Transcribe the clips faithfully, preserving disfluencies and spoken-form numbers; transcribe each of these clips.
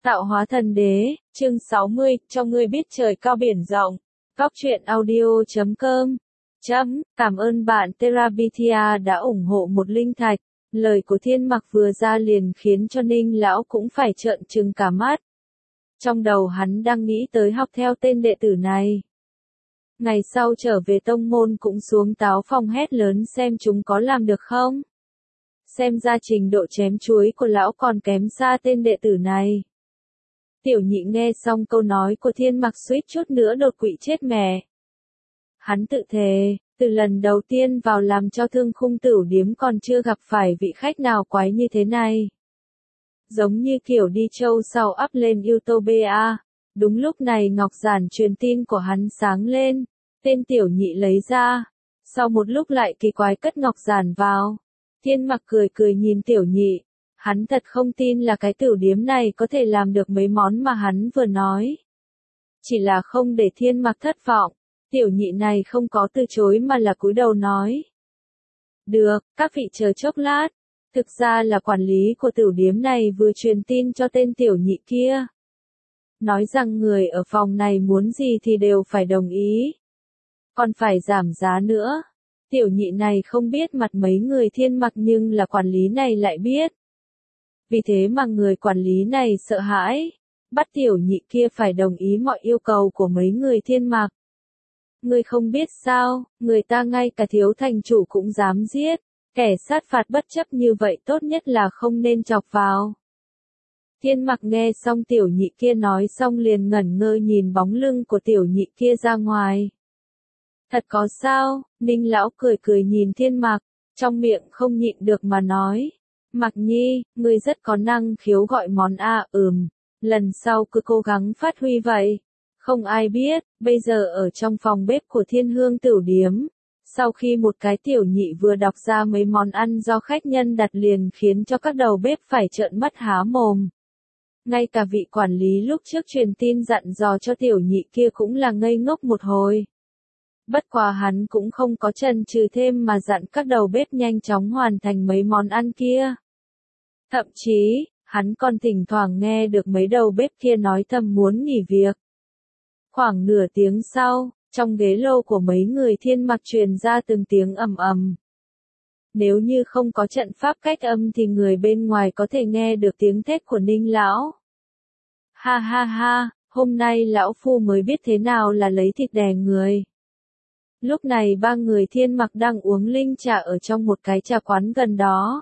Tạo hóa thần đế, chương sáu mươi, cho ngươi biết trời cao biển rộng. Góc truyện audio chấm com. Chấm, cảm ơn bạn Terabithia đã ủng hộ một linh thạch. Lời của Thiên Mặc vừa ra liền khiến cho Ninh lão cũng phải trợn trừng cả mắt. Trong đầu hắn đang nghĩ tới học theo tên đệ tử này. Ngày sau trở về tông môn cũng xuống táo phong hét lớn xem chúng có làm được không. Xem ra trình độ chém chuối của lão còn kém xa tên đệ tử này. Tiểu nhị nghe xong câu nói của Thiên Mặc suýt chút nữa đột quỵ chết mẹ. Hắn tự thề, từ lần đầu tiên vào làm cho Thương Khung Tửu Điếm còn chưa gặp phải vị khách nào quái như thế này. Giống như kiểu đi châu sau ắp lên Utopia. Đúng lúc này ngọc giản truyền tin của hắn sáng lên, tên tiểu nhị lấy ra. Sau một lúc lại kỳ quái cất ngọc giản vào. Thiên Mặc cười cười nhìn tiểu nhị. Hắn thật không tin là cái tửu điếm này có thể làm được mấy món mà hắn vừa nói. Chỉ là không để Thiên Mặc thất vọng, tiểu nhị này không có từ chối mà là cúi đầu nói. Được, các vị chờ chốc lát. Thực ra là quản lý của tửu điếm này vừa truyền tin cho tên tiểu nhị kia. Nói rằng người ở phòng này muốn gì thì đều phải đồng ý. Còn phải giảm giá nữa. Tiểu nhị này không biết mặt mấy người Thiên Mặc nhưng là quản lý này lại biết. Vì thế mà người quản lý này sợ hãi, bắt tiểu nhị kia phải đồng ý mọi yêu cầu của mấy người Thiên Mặc. Ngươi không biết sao, người ta ngay cả thiếu thành chủ cũng dám giết, kẻ sát phạt bất chấp như vậy tốt nhất là không nên chọc vào. Thiên Mặc nghe xong tiểu nhị kia nói xong liền ngẩn ngơ nhìn bóng lưng của tiểu nhị kia ra ngoài. Thật có sao, Ninh lão cười cười nhìn Thiên Mặc, trong miệng không nhịn được mà nói. Mặc Nhi, ngươi rất có năng khiếu gọi món a, ừm, lần sau cứ cố gắng phát huy vậy. Không ai biết, bây giờ ở trong phòng bếp của Thiên Hương Tửu Điếm, sau khi một cái tiểu nhị vừa đọc ra mấy món ăn do khách nhân đặt liền khiến cho các đầu bếp phải trợn mắt há mồm. Ngay cả vị quản lý lúc trước truyền tin dặn dò cho tiểu nhị kia cũng là ngây ngốc một hồi. Bất quá hắn cũng không có chần chừ thêm mà dặn các đầu bếp nhanh chóng hoàn thành mấy món ăn kia. Thậm chí, hắn còn thỉnh thoảng nghe được mấy đầu bếp kia nói thầm muốn nghỉ việc. Khoảng nửa tiếng sau, trong ghế lô của mấy người Thiên Mặc truyền ra từng tiếng ầm ầm. Nếu như không có trận pháp cách âm thì người bên ngoài có thể nghe được tiếng thét của Ninh lão. Ha ha ha, hôm nay lão phu mới biết thế nào là lấy thịt đè người. Lúc này ba người Thiên Mặc đang uống linh trà ở trong một cái trà quán gần đó.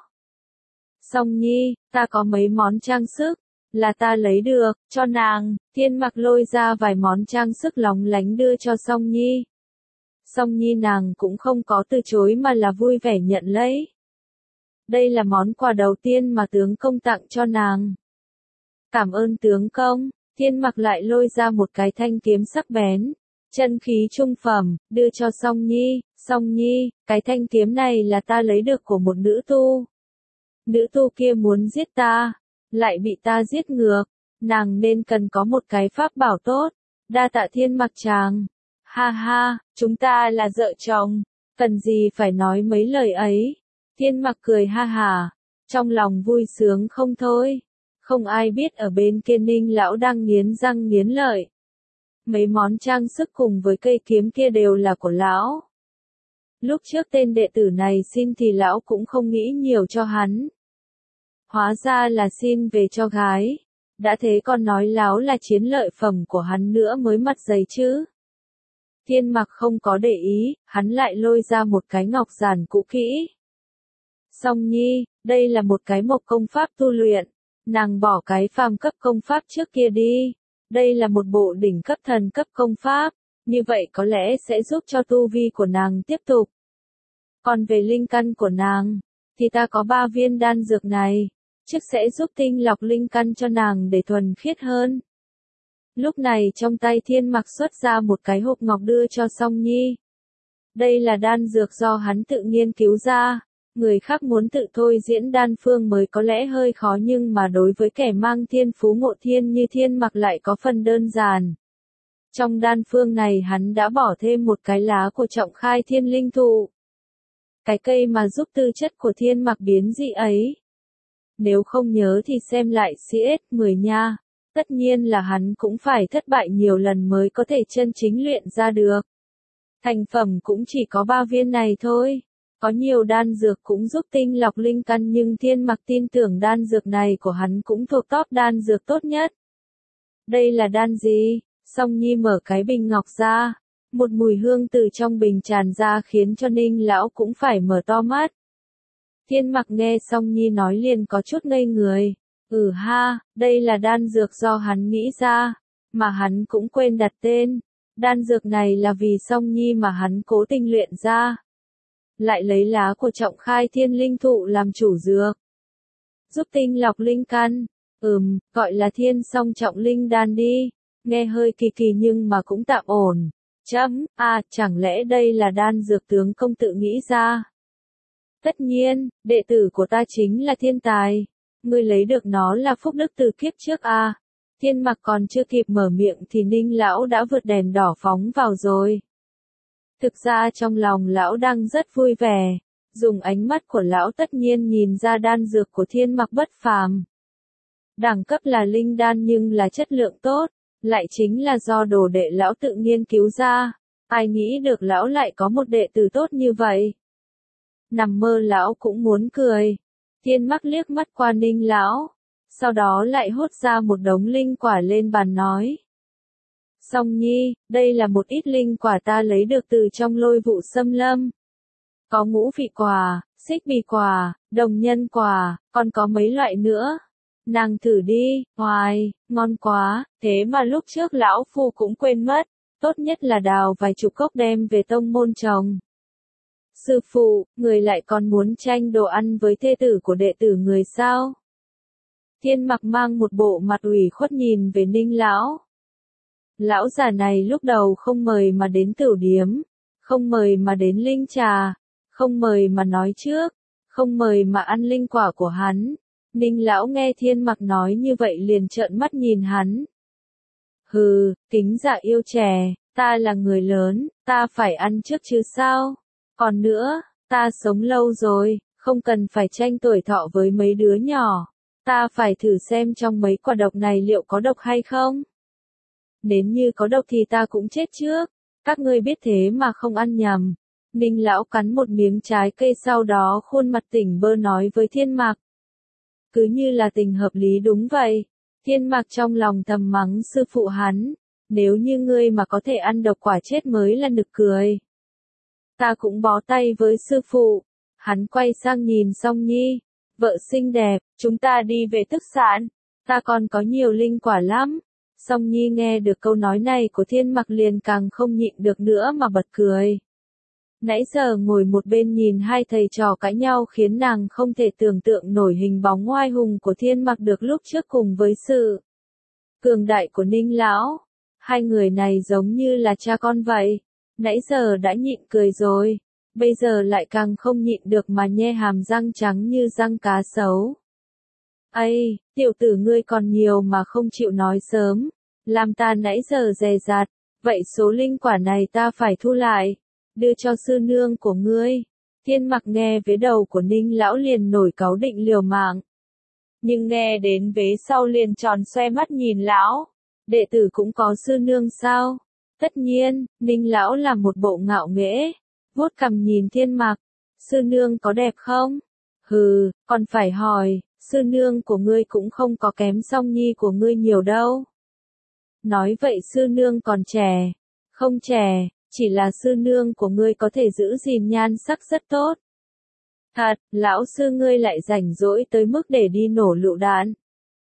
Song Nhi, ta có mấy món trang sức, là ta lấy được, cho nàng. Thiên Mặc lôi ra vài món trang sức lóng lánh đưa cho Song Nhi. Song Nhi nàng cũng không có từ chối mà là vui vẻ nhận lấy. Đây là món quà đầu tiên mà tướng công tặng cho nàng. Cảm ơn tướng công. Thiên Mặc lại lôi ra một cái thanh kiếm sắc bén, chân khí trung phẩm, đưa cho Song Nhi. Song Nhi, cái thanh kiếm này là ta lấy được của một nữ tu. Nữ tu kia muốn giết ta, lại bị ta giết ngược, nàng nên cần có một cái pháp bảo tốt. Đa tạ Thiên Mặc chàng. Ha ha, chúng ta là vợ chồng, cần gì phải nói mấy lời ấy. Thiên Mặc cười ha hả, trong lòng vui sướng không thôi. Không ai biết ở bên kia Ninh lão đang nghiến răng nghiến lợi. Mấy món trang sức cùng với cây kiếm kia đều là của lão. Lúc trước tên đệ tử này xin thì lão cũng không nghĩ nhiều cho hắn. Hóa ra là xin về cho gái. Đã thế còn nói láo là chiến lợi phẩm của hắn nữa mới mặt dày chứ. Thiên Mặc không có để ý, hắn lại lôi ra một cái ngọc giản cũ kỹ. Song Nhi, đây là một cái mộc công pháp tu luyện. Nàng bỏ cái phàm cấp công pháp trước kia đi. Đây là một bộ đỉnh cấp thần cấp công pháp. Như vậy có lẽ sẽ giúp cho tu vi của nàng tiếp tục. Còn về linh căn của nàng, thì ta có ba viên đan dược này. Trước sẽ giúp tinh lọc linh căn cho nàng để thuần khiết hơn. Lúc này trong tay Thiên Mặc xuất ra một cái hộp ngọc đưa cho Song Nhi. Đây là đan dược do hắn tự nghiên cứu ra. Người khác muốn tự thôi diễn đan phương mới có lẽ hơi khó nhưng mà đối với kẻ mang thiên phú ngộ thiên như Thiên Mặc lại có phần đơn giản. Trong đan phương này hắn đã bỏ thêm một cái lá của trọng khai thiên linh thụ. Cái cây mà giúp tư chất của Thiên Mặc biến dị ấy. Nếu không nhớ thì xem lại xê ét mười nha. Tất nhiên là hắn cũng phải thất bại nhiều lần mới có thể chân chính luyện ra được. Thành phẩm cũng chỉ có ba viên này thôi. Có nhiều đan dược cũng giúp tinh lọc linh căn nhưng Thiên Mặc tin tưởng đan dược này của hắn cũng thuộc top đan dược tốt nhất. Đây là đan gì? Song Nhi mở cái bình ngọc ra. Một mùi hương từ trong bình tràn ra khiến cho Ninh lão cũng phải mở to mắt. Thiên Mặc nghe Song Nhi nói liền có chút ngây người. Ừ ha, đây là đan dược do hắn nghĩ ra, mà hắn cũng quên đặt tên. Đan dược này là vì Song Nhi mà hắn cố tình luyện ra. Lại lấy lá của trọng khai thiên linh thụ làm chủ dược. Giúp tinh lọc linh căn. Ừm, gọi là thiên song trọng linh đan đi. Nghe hơi kỳ kỳ nhưng mà cũng tạm ổn. Chấm, à, chẳng lẽ đây là đan dược tướng công tự nghĩ ra? Tất nhiên, đệ tử của ta chính là thiên tài. Ngươi lấy được nó là phúc đức từ kiếp trước à. Thiên Mặc còn chưa kịp mở miệng thì Ninh lão đã vượt đèn đỏ phóng vào rồi. Thực ra trong lòng lão đang rất vui vẻ. Dùng ánh mắt của lão tất nhiên nhìn ra đan dược của Thiên Mặc bất phàm. Đẳng cấp là linh đan nhưng là chất lượng tốt. Lại chính là do đồ đệ lão tự nghiên cứu ra. Ai nghĩ được lão lại có một đệ tử tốt như vậy. Nằm mơ lão cũng muốn cười. Thiên Mặc liếc mắt qua Ninh lão. Sau đó lại hốt ra một đống linh quả lên bàn nói. Song Nhi, đây là một ít linh quả ta lấy được từ trong lôi vụ xâm lâm. Có ngũ vị quả, xích bì quả, đồng nhân quả, còn có mấy loại nữa. Nàng thử đi, hoài, ngon quá, thế mà lúc trước lão phu cũng quên mất, tốt nhất là đào vài chục gốc đem về tông môn trồng. Sư phụ, người lại còn muốn tranh đồ ăn với thê tử của đệ tử người sao? Thiên Mặc mang một bộ mặt ủy khuất nhìn về Ninh lão. Lão già này lúc đầu không mời mà đến tửu điếm, không mời mà đến linh trà, không mời mà nói trước, không mời mà ăn linh quả của hắn. Ninh lão nghe Thiên Mặc nói như vậy liền trợn mắt nhìn hắn. Hừ, kính dạ yêu trẻ, ta là người lớn, ta phải ăn trước chứ sao? Còn nữa, ta sống lâu rồi, không cần phải tranh tuổi thọ với mấy đứa nhỏ. Ta phải thử xem trong mấy quả độc này liệu có độc hay không? Nếu như có độc thì ta cũng chết trước. Các ngươi biết thế mà không ăn nhầm. Ninh lão cắn một miếng trái cây sau đó khuôn mặt tỉnh bơ nói với Thiên Mặc. Cứ như là tình hợp lý đúng vậy. Thiên Mặc trong lòng thầm mắng sư phụ hắn. Nếu như ngươi mà có thể ăn độc quả chết mới là nực cười. Ta cũng bó tay với sư phụ. Hắn quay sang nhìn Song Nhi. Vợ xinh đẹp, chúng ta đi về tức sản. Ta còn có nhiều linh quả lắm. Song Nhi nghe được câu nói này của Thiên Mặc liền càng không nhịn được nữa mà bật cười. Nãy giờ ngồi một bên nhìn hai thầy trò cãi nhau khiến nàng không thể tưởng tượng nổi hình bóng oai hùng của Thiên Mặc được lúc trước cùng với sự cường đại của Ninh lão. Hai người này giống như là cha con vậy. Nãy giờ đã nhịn cười rồi. Bây giờ lại càng không nhịn được mà nhe hàm răng trắng như răng cá sấu. Ây, tiểu tử ngươi còn nhiều mà không chịu nói sớm. Làm ta nãy giờ dè dặt. Vậy số linh quả này ta phải thu lại. Đưa cho sư nương của ngươi. Thiên Mặc nghe vế đầu của Ninh lão liền nổi cáu định liều mạng. Nhưng nghe đến vế sau liền tròn xoe mắt nhìn lão. Đệ tử cũng có sư nương sao? Tất nhiên, Ninh lão là một bộ ngạo nghễ. Vuốt cằm nhìn Thiên Mặc. Sư nương có đẹp không? Hừ, còn phải hỏi, sư nương của ngươi cũng không có kém Song Nhi của ngươi nhiều đâu. Nói vậy sư nương còn trẻ. Không trẻ, chỉ là sư nương của ngươi có thể giữ gìn nhan sắc rất tốt. Thật, lão sư ngươi lại rảnh rỗi tới mức để đi nổ lựu đạn.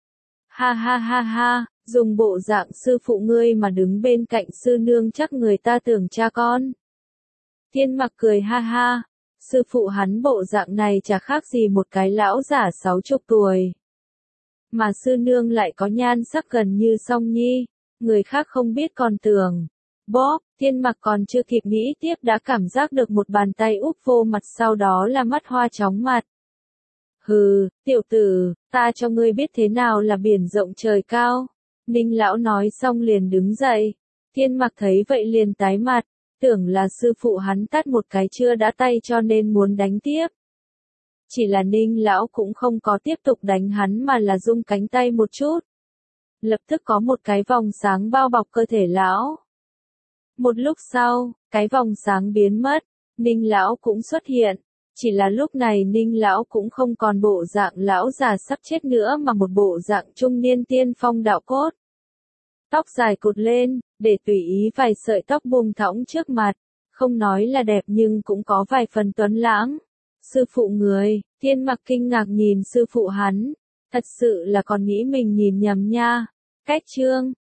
Ha ha ha ha, dùng bộ dạng sư phụ ngươi mà đứng bên cạnh sư nương chắc người ta tưởng cha con. Thiên Mặc cười ha ha, sư phụ hắn bộ dạng này chả khác gì một cái lão giả sáu chục tuổi. Mà sư nương lại có nhan sắc gần như Song Nhi, người khác không biết còn tưởng. Bóp, Thiên Mặc còn chưa kịp nghĩ tiếp đã cảm giác được một bàn tay úp vô mặt sau đó là mắt hoa chóng mặt. Hừ, tiểu tử, ta cho ngươi biết thế nào là biển rộng trời cao. Ninh lão nói xong liền đứng dậy. Thiên Mặc thấy vậy liền tái mặt. Tưởng là sư phụ hắn tát một cái chưa đã tay cho nên muốn đánh tiếp. Chỉ là Ninh lão cũng không có tiếp tục đánh hắn mà là rung cánh tay một chút. lập tức có một cái vòng sáng bao bọc cơ thể lão. Một lúc sau, cái vòng sáng biến mất, Ninh lão cũng xuất hiện. Chỉ là lúc này Ninh lão cũng không còn bộ dạng lão già sắp chết nữa mà một bộ dạng trung niên tiên phong đạo cốt. Tóc dài cột lên, để tùy ý vài sợi tóc buông thõng trước mặt, không nói là đẹp nhưng cũng có vài phần tuấn lãng. Sư phụ người, Thiên Mặc kinh ngạc nhìn sư phụ hắn, thật sự là còn nghĩ mình nhìn nhầm nha. Cách chương